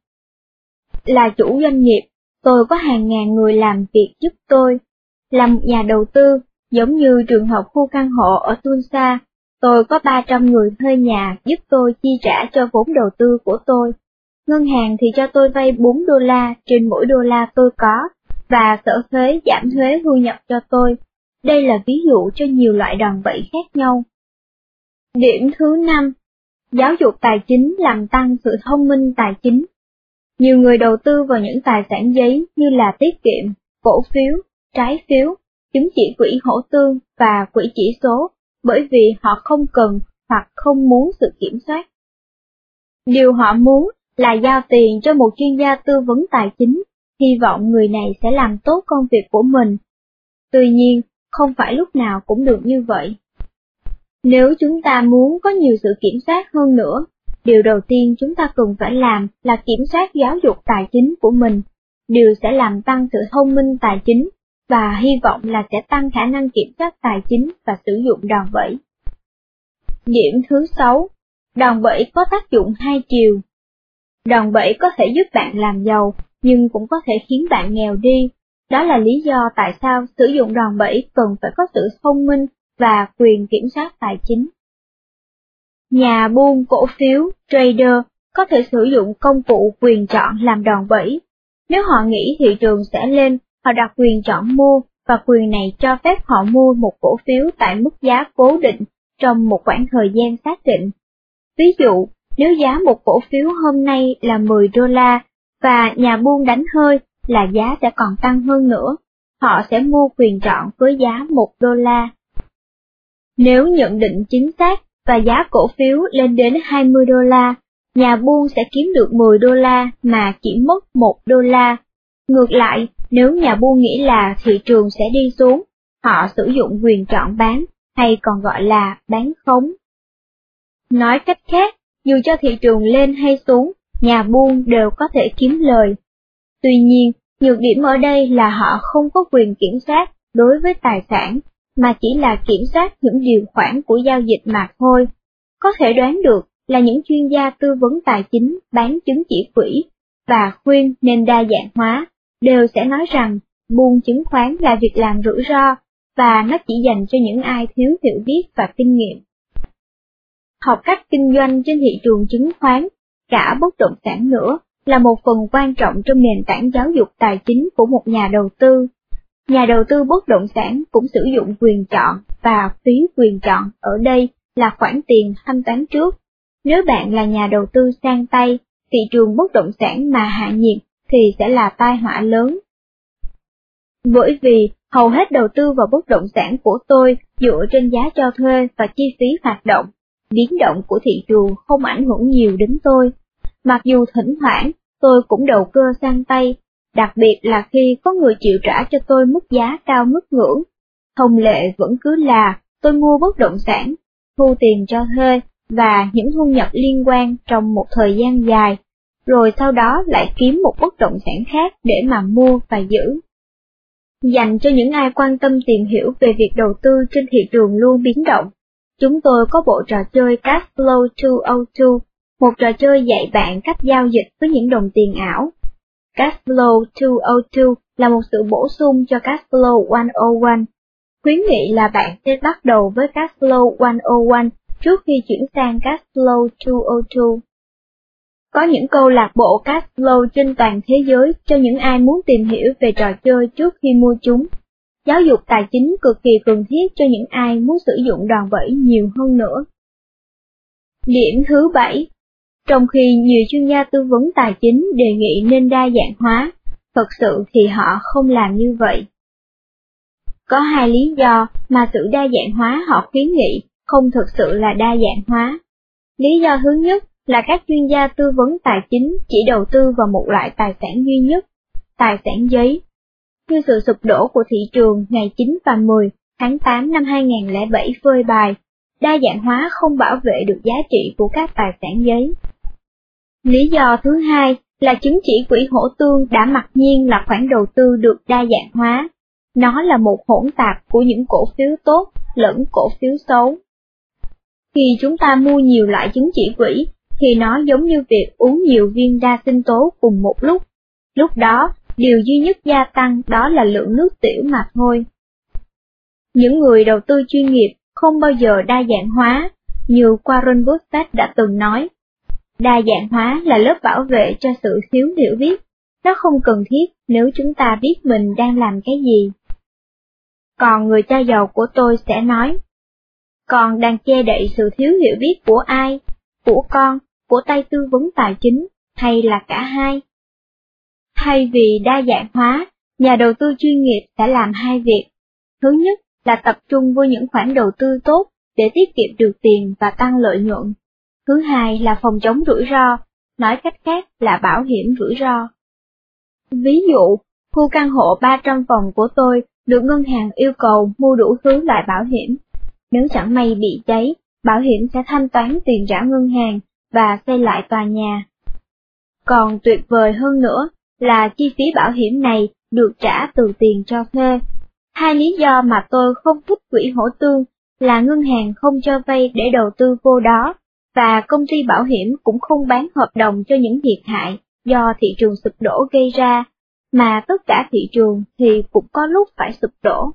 Speaker 1: Là chủ doanh nghiệp, tôi có hàng ngàn người làm việc giúp tôi. Là một nhà đầu tư, giống như trường hợp khu căn hộ ở Tulsa, tôi có ba trăm người thuê nhà giúp tôi chi trả cho vốn đầu tư của tôi. Ngân hàng thì cho tôi vay bốn đô la trên mỗi đô la tôi có, và sở thuế giảm thuế thu nhập cho tôi. Đây là ví dụ cho nhiều loại đòn bẩy khác nhau. Điểm thứ năm, giáo dục tài chính làm tăng sự thông minh tài chính. Nhiều người đầu tư vào những tài sản giấy như là tiết kiệm, cổ phiếu, trái phiếu, chứng chỉ quỹ hỗ tương và quỹ chỉ số bởi vì họ không cần hoặc không muốn sự kiểm soát. Điều họ muốn là giao tiền cho một chuyên gia tư vấn tài chính, hy vọng người này sẽ làm tốt công việc của mình. Tuy nhiên, không phải lúc nào cũng được như vậy. Nếu chúng ta muốn có nhiều sự kiểm soát hơn nữa, điều đầu tiên chúng ta cần phải làm là kiểm soát giáo dục tài chính của mình. Điều sẽ làm tăng sự thông minh tài chính, và hy vọng là sẽ tăng khả năng kiểm soát tài chính và sử dụng đòn bẩy. Điểm thứ sáu, đòn bẩy có tác dụng hai chiều. Đòn bẩy có thể giúp bạn làm giàu, nhưng cũng có thể khiến bạn nghèo đi. Đó là lý do tại sao sử dụng đòn bẩy cần phải có sự thông minh và quyền kiểm soát tài chính. Nhà buôn cổ phiếu, trader, có thể sử dụng công cụ quyền chọn làm đòn bẩy. Nếu họ nghĩ thị trường sẽ lên, họ đặt quyền chọn mua, và quyền này cho phép họ mua một cổ phiếu tại mức giá cố định trong một khoảng thời gian xác định. Ví dụ, nếu giá một cổ phiếu hôm nay là mười đô la, và nhà buôn đánh hơi là giá sẽ còn tăng hơn nữa, họ sẽ mua quyền chọn với giá một đô la. Nếu nhận định chính xác và giá cổ phiếu lên đến hai mươi đô la, nhà buôn sẽ kiếm được mười đô la mà chỉ mất một đô la. Ngược lại, nếu nhà buôn nghĩ là thị trường sẽ đi xuống, họ sử dụng quyền chọn bán, hay còn gọi là bán khống. Nói cách khác, dù cho thị trường lên hay xuống, nhà buôn đều có thể kiếm lời. Tuy nhiên, nhược điểm ở đây là họ không có quyền kiểm soát đối với tài sản, mà chỉ là kiểm soát những điều khoản của giao dịch mà thôi. Có thể đoán được là những chuyên gia tư vấn tài chính bán chứng chỉ quỹ và khuyên nên đa dạng hóa, đều sẽ nói rằng buôn chứng khoán là việc làm rủi ro, và nó chỉ dành cho những ai thiếu hiểu biết và kinh nghiệm. Học cách kinh doanh trên thị trường chứng khoán, cả bất động sản nữa, là một phần quan trọng trong nền tảng giáo dục tài chính của một nhà đầu tư. Nhà đầu tư bất động sản cũng sử dụng quyền chọn, và phí quyền chọn ở đây là khoản tiền thanh toán trước. Nếu bạn là nhà đầu tư sang tay, thị trường bất động sản mà hạ nhiệt thì sẽ là tai họa lớn. Bởi vì hầu hết đầu tư vào bất động sản của tôi dựa trên giá cho thuê và chi phí hoạt động, biến động của thị trường không ảnh hưởng nhiều đến tôi. Mặc dù thỉnh thoảng tôi cũng đầu cơ sang tay, đặc biệt là khi có người chịu trả cho tôi mức giá cao mức ngưỡng. Thông lệ vẫn cứ là tôi mua bất động sản, thu tiền cho thuê và những thu nhập liên quan trong một thời gian dài, rồi sau đó lại kiếm một bất động sản khác để mà mua và giữ. Dành cho những ai quan tâm tìm hiểu về việc đầu tư trên thị trường luôn biến động, chúng tôi có bộ trò chơi Cashflow hai không hai, một trò chơi dạy bạn cách giao dịch với những đồng tiền ảo. Cashflow hai không hai là một sự bổ sung cho Cashflow một không một. Khuyến nghị là bạn nên bắt đầu với Cashflow một không một trước khi chuyển sang Cashflow hai không hai. Có những câu lạc bộ Cashflow trên toàn thế giới cho những ai muốn tìm hiểu về trò chơi trước khi mua chúng. Giáo dục tài chính cực kỳ cần thiết cho những ai muốn sử dụng đòn bẩy nhiều hơn nữa. Điểm thứ bảy. Trong khi nhiều chuyên gia tư vấn tài chính đề nghị nên đa dạng hóa, thật sự thì họ không làm như vậy. Có hai lý do mà sự đa dạng hóa họ khuyến nghị không thực sự là đa dạng hóa. Lý do thứ nhất là các chuyên gia tư vấn tài chính chỉ đầu tư vào một loại tài sản duy nhất, tài sản giấy. Như sự sụp đổ của thị trường ngày chín và mười tháng tám năm hai nghìn không trăm lẻ bảy phơi bày, đa dạng hóa không bảo vệ được giá trị của các tài sản giấy. Lý do thứ hai là chứng chỉ quỹ hỗ tương đã mặc nhiên là khoản đầu tư được đa dạng hóa. Nó là một hỗn tạp của những cổ phiếu tốt lẫn cổ phiếu xấu. Khi chúng ta mua nhiều loại chứng chỉ quỹ, thì nó giống như việc uống nhiều viên đa sinh tố cùng một lúc. Lúc đó, điều duy nhất gia tăng đó là lượng nước tiểu mà thôi. Những người đầu tư chuyên nghiệp không bao giờ đa dạng hóa, như Warren Buffett đã từng nói. Đa dạng hóa là lớp bảo vệ cho sự thiếu hiểu biết. Nó không cần thiết nếu chúng ta biết mình đang làm cái gì. Còn người cha giàu của tôi sẽ nói, còn đang che đậy sự thiếu hiểu biết của ai, của con, của tay tư vấn tài chính, hay là cả hai? Thay vì đa dạng hóa, nhà đầu tư chuyên nghiệp sẽ làm hai việc. Thứ nhất là tập trung vô những khoản đầu tư tốt để tiết kiệm được tiền và tăng lợi nhuận. Thứ hai là phòng chống rủi ro, nói cách khác là bảo hiểm rủi ro. Ví dụ, khu căn hộ ba trăm phòng của tôi được ngân hàng yêu cầu mua đủ thứ loại bảo hiểm. Nếu chẳng may bị cháy, bảo hiểm sẽ thanh toán tiền trả ngân hàng và xây lại tòa nhà. Còn tuyệt vời hơn nữa là chi phí bảo hiểm này được trả từ tiền cho thuê. Hai lý do mà tôi không thích quỹ hỗ tương là ngân hàng không cho vay để đầu tư vô đó, và công ty bảo hiểm cũng không bán hợp đồng cho những thiệt hại do thị trường sụp đổ gây ra, mà tất cả thị trường thì cũng có lúc phải sụp đổ.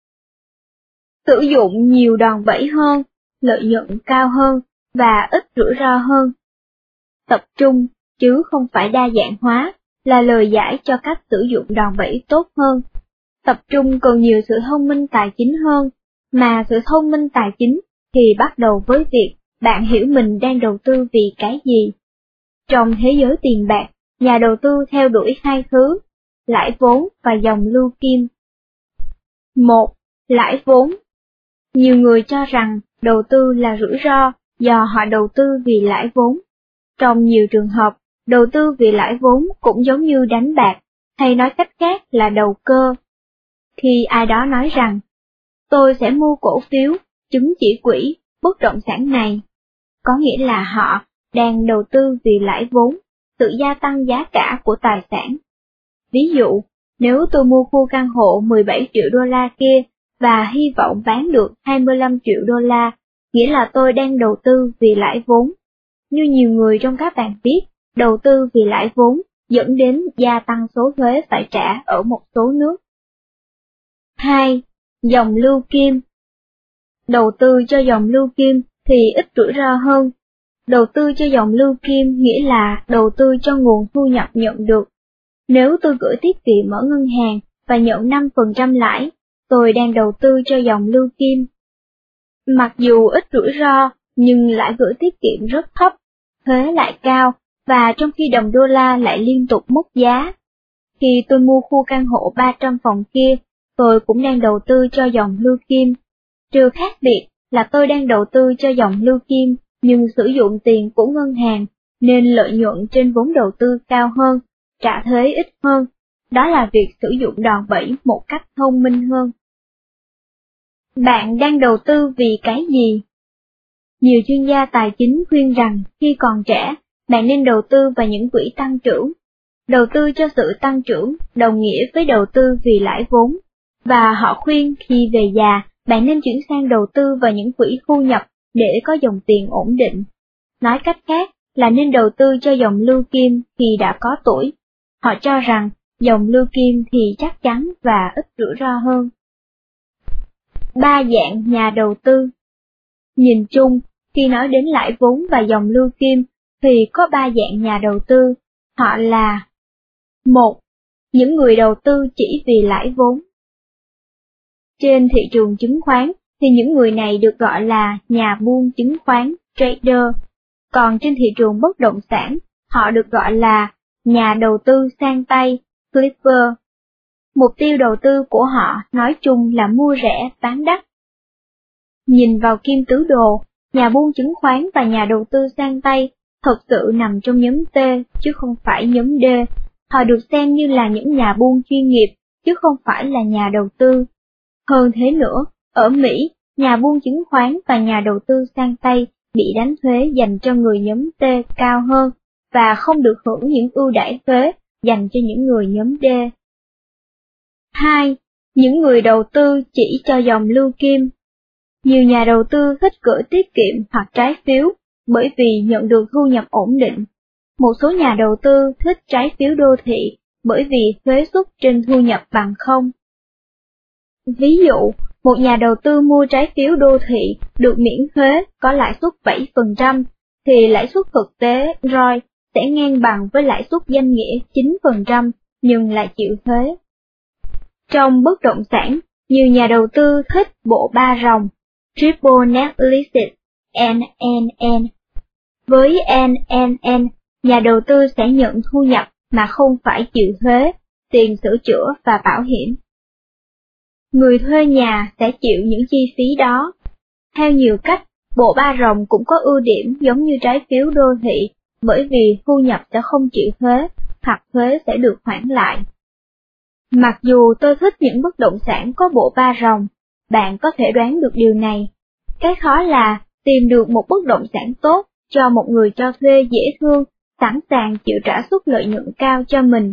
Speaker 1: Sử dụng nhiều đòn bẩy hơn, lợi nhuận cao hơn và ít rủi ro hơn. Tập trung, chứ không phải đa dạng hóa, là lời giải cho cách sử dụng đòn bẩy tốt hơn. Tập trung cần nhiều sự thông minh tài chính hơn, mà sự thông minh tài chính thì bắt đầu với việc bạn hiểu mình đang đầu tư vì cái gì. Trong thế giới tiền bạc, nhà đầu tư theo đuổi hai thứ, lãi vốn và dòng lưu kim. Một, lãi vốn. Nhiều người cho rằng đầu tư là rủi ro do họ đầu tư vì lãi vốn. Trong nhiều trường hợp, đầu tư vì lãi vốn cũng giống như đánh bạc, hay nói cách khác là đầu cơ. Khi ai đó nói rằng, tôi sẽ mua cổ phiếu, chứng chỉ quỹ, bất động sản này, có nghĩa là họ đang đầu tư vì lãi vốn, sự gia tăng giá cả của tài sản. Ví dụ, nếu tôi mua khu căn hộ mười bảy triệu đô la kia và hy vọng bán được hai mươi lăm triệu đô la, nghĩa là tôi đang đầu tư vì lãi vốn. Như nhiều người trong các bạn biết, đầu tư vì lãi vốn dẫn đến gia tăng số thuế phải trả ở một số nước. Hai. Dòng lưu kim. Đầu tư cho dòng lưu kim thì ít rủi ro hơn. Đầu tư cho dòng lưu kim nghĩa là đầu tư cho nguồn thu nhập nhận được. Nếu tôi gửi tiết kiệm ở ngân hàng và nhận năm phần trăm lãi, tôi đang đầu tư cho dòng lưu kim. Mặc dù ít rủi ro, nhưng lãi gửi tiết kiệm rất thấp, thuế lại cao, và trong khi đồng đô la lại liên tục mất giá. Khi tôi mua khu căn hộ ba trăm phòng kia, tôi cũng đang đầu tư cho dòng lưu kim. Trừ khác biệt là tôi đang đầu tư cho dòng lưu kim, nhưng sử dụng tiền của ngân hàng, nên lợi nhuận trên vốn đầu tư cao hơn, trả thuế ít hơn. Đó là việc sử dụng đòn bẩy một cách thông minh hơn. Bạn đang đầu tư vì cái gì? Nhiều chuyên gia tài chính khuyên rằng khi còn trẻ, bạn nên đầu tư vào những quỹ tăng trưởng. Đầu tư cho sự tăng trưởng đồng nghĩa với đầu tư vì lãi vốn, và họ khuyên khi về già, bạn nên chuyển sang đầu tư vào những quỹ thu nhập để có dòng tiền ổn định. Nói cách khác là nên đầu tư cho dòng lưu kim khi đã có tuổi. Họ cho rằng dòng lưu kim thì chắc chắn và ít rủi ro hơn. Ba dạng nhà đầu tư. Nhìn chung, khi nói đến lãi vốn và dòng lưu kim, thì có ba dạng nhà đầu tư. Họ là: một. Những người đầu tư chỉ vì lãi vốn. Trên thị trường chứng khoán thì những người này được gọi là nhà buôn chứng khoán, trader. Còn trên thị trường bất động sản, họ được gọi là nhà đầu tư sang tay, flipper. Mục tiêu đầu tư của họ nói chung là mua rẻ, bán đắt. Nhìn vào kim tứ đồ, nhà buôn chứng khoán và nhà đầu tư sang tay thật sự nằm trong nhóm T chứ không phải nhóm D. Họ được xem như là những nhà buôn chuyên nghiệp chứ không phải là nhà đầu tư. Hơn thế nữa, ở Mỹ, nhà buôn chứng khoán và nhà đầu tư sang tay bị đánh thuế dành cho người nhóm T cao hơn và không được hưởng những ưu đãi thuế dành cho những người nhóm D. Hai. Những người đầu tư chỉ cho dòng lưu kim. Nhiều nhà đầu tư thích gửi tiết kiệm hoặc trái phiếu bởi vì nhận được thu nhập ổn định. Một số nhà đầu tư thích trái phiếu đô thị bởi vì thuế suất trên thu nhập bằng không. Ví dụ, một nhà đầu tư mua trái phiếu đô thị được miễn thuế có lãi suất bảy phần trăm, thì lãi suất thực tế R O I sẽ ngang bằng với lãi suất danh nghĩa chín phần trăm nhưng lại chịu thuế. Trong bất động sản, nhiều nhà đầu tư thích bộ ba ròng, Triple Net Leases N N N. Với N N N, nhà đầu tư sẽ nhận thu nhập mà không phải chịu thuế, tiền sửa chữa và bảo hiểm. Người thuê nhà sẽ chịu những chi phí đó. Theo nhiều cách, bộ ba rồng cũng có ưu điểm giống như trái phiếu đô thị, bởi vì thu nhập sẽ không chịu thuế, hoặc thuế sẽ được hoãn lại. Mặc dù tôi thích những bất động sản có bộ ba rồng, bạn có thể đoán được điều này. Cái khó là tìm được một bất động sản tốt cho một người cho thuê dễ thương, sẵn sàng chịu trả suất lợi nhuận cao cho mình.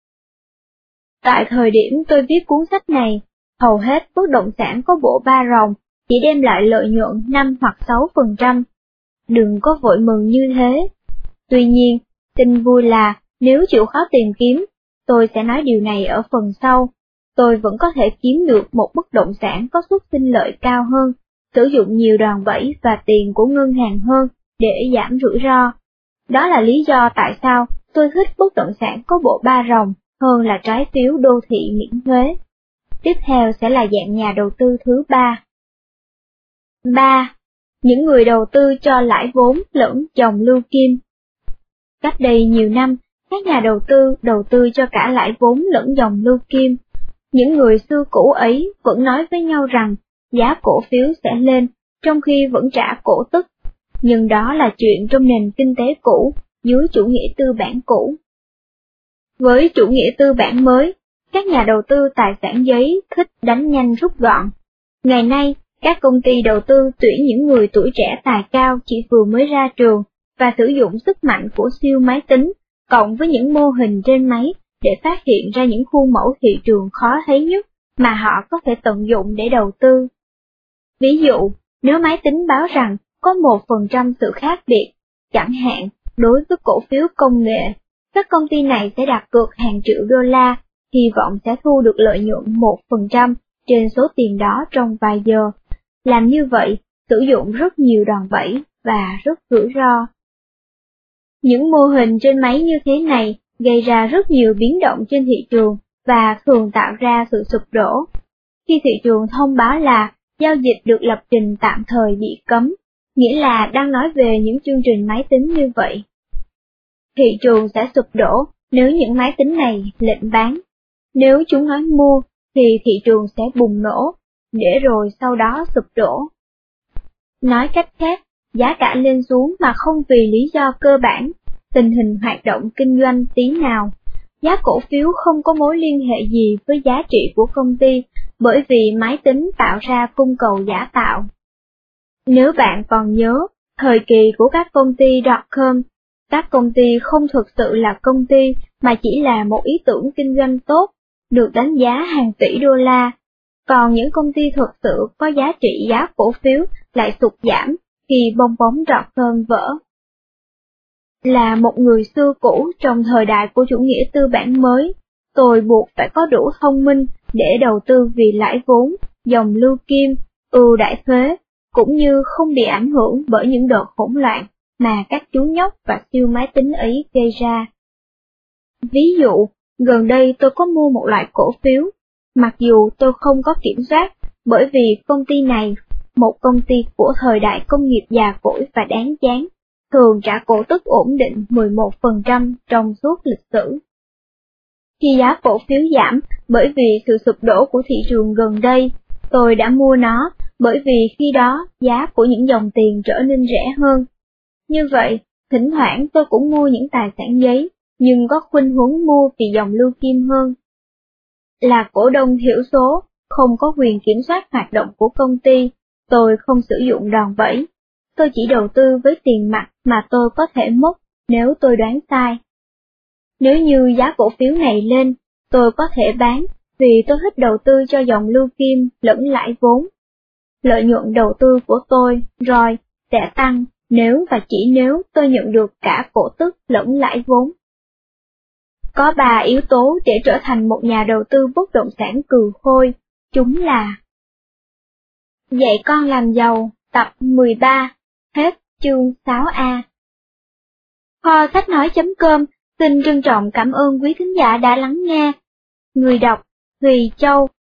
Speaker 1: Tại thời điểm tôi viết cuốn sách này, hầu hết bất động sản có bộ ba rồng chỉ đem lại lợi nhuận năm hoặc sáu phần trăm. Đừng có vội mừng như thế. Tuy nhiên, tin vui là nếu chịu khó tìm kiếm, tôi sẽ nói điều này ở phần sau, tôi vẫn có thể kiếm được một bất động sản có suất sinh lợi cao hơn, sử dụng nhiều đòn bẩy và tiền của ngân hàng hơn để giảm rủi ro. Đó là lý do tại sao tôi thích bất động sản có bộ ba rồng hơn là trái phiếu đô thị miễn thuế. Tiếp theo sẽ là dạng nhà đầu tư thứ ba. ba. Những người đầu tư cho lãi vốn lẫn dòng lưu kim. Cách đây nhiều năm, các nhà đầu tư đầu tư cho cả lãi vốn lẫn dòng lưu kim. Những người xưa cũ ấy vẫn nói với nhau rằng giá cổ phiếu sẽ lên, trong khi vẫn trả cổ tức. Nhưng đó là chuyện trong nền kinh tế cũ, dưới chủ nghĩa tư bản cũ. Với chủ nghĩa tư bản mới, các nhà đầu tư tài sản giấy thích đánh nhanh rút gọn. Ngày nay, các công ty đầu tư tuyển những người tuổi trẻ tài cao chỉ vừa mới ra trường và sử dụng sức mạnh của siêu máy tính, cộng với những mô hình trên máy để phát hiện ra những khuôn mẫu thị trường khó thấy nhất mà họ có thể tận dụng để đầu tư. Ví dụ, nếu máy tính báo rằng có một phần trăm sự khác biệt, chẳng hạn, đối với cổ phiếu công nghệ, các công ty này sẽ đặt cược hàng triệu đô la, hy vọng sẽ thu được lợi nhuận một phần trăm trên số tiền đó trong vài giờ. Làm như vậy, sử dụng rất nhiều đòn bẩy và rất rủi ro. Những mô hình trên máy như thế này gây ra rất nhiều biến động trên thị trường và thường tạo ra sự sụp đổ. Khi thị trường thông báo là giao dịch được lập trình tạm thời bị cấm, nghĩa là đang nói về những chương trình máy tính như vậy. Thị trường sẽ sụp đổ nếu những máy tính này lệnh bán. Nếu chúng nói mua, thì thị trường sẽ bùng nổ, để rồi sau đó sụp đổ. Nói cách khác, giá cả lên xuống mà không vì lý do cơ bản, tình hình hoạt động kinh doanh tí nào. Giá cổ phiếu không có mối liên hệ gì với giá trị của công ty, bởi vì máy tính tạo ra cung cầu giả tạo. Nếu bạn còn nhớ, thời kỳ của các công ty dot-com, các công ty không thực sự là công ty mà chỉ là một ý tưởng kinh doanh tốt, được đánh giá hàng tỷ đô la, còn những công ty thực sự có giá trị giá cổ phiếu lại sụt giảm khi bong bóng dot-com vỡ. Là một người xưa cũ trong thời đại của chủ nghĩa tư bản mới, tôi buộc phải có đủ thông minh để đầu tư vì lãi vốn, dòng lưu kim, ưu đãi thuế, cũng như không bị ảnh hưởng bởi những đợt hỗn loạn mà các chú nhóc và siêu máy tính ấy gây ra. Ví dụ, gần đây tôi có mua một loại cổ phiếu, mặc dù tôi không có kiểm soát, bởi vì công ty này, một công ty của thời đại công nghiệp già cỗi và đáng chán, thường trả cổ tức ổn định mười một phần trăm trong suốt lịch sử. Khi giá cổ phiếu giảm bởi vì sự sụp đổ của thị trường gần đây, tôi đã mua nó bởi vì khi đó giá của những dòng tiền trở nên rẻ hơn. Như vậy, thỉnh thoảng tôi cũng mua những tài sản giấy, nhưng có khuynh hướng mua vì dòng lưu kim hơn. Là cổ đông thiểu số, không có quyền kiểm soát hoạt động của công ty, tôi không sử dụng đòn bẩy. Tôi chỉ đầu tư với tiền mặt mà tôi có thể mất nếu tôi đoán sai. Nếu như giá cổ phiếu này lên, tôi có thể bán vì tôi thích đầu tư cho dòng lưu kim lẫn lãi vốn. Lợi nhuận đầu tư của tôi, rồi, sẽ tăng nếu và chỉ nếu tôi nhận được cả cổ tức lẫn lãi vốn. Có ba yếu tố để trở thành một nhà đầu tư bất động sản cừ khôi, chúng là: Dạy con làm giàu, tập mười ba, hết chương sáu A. Kho sách nói.com xin trân trọng cảm ơn quý thính giả đã lắng nghe. Người đọc: Thùy Châu.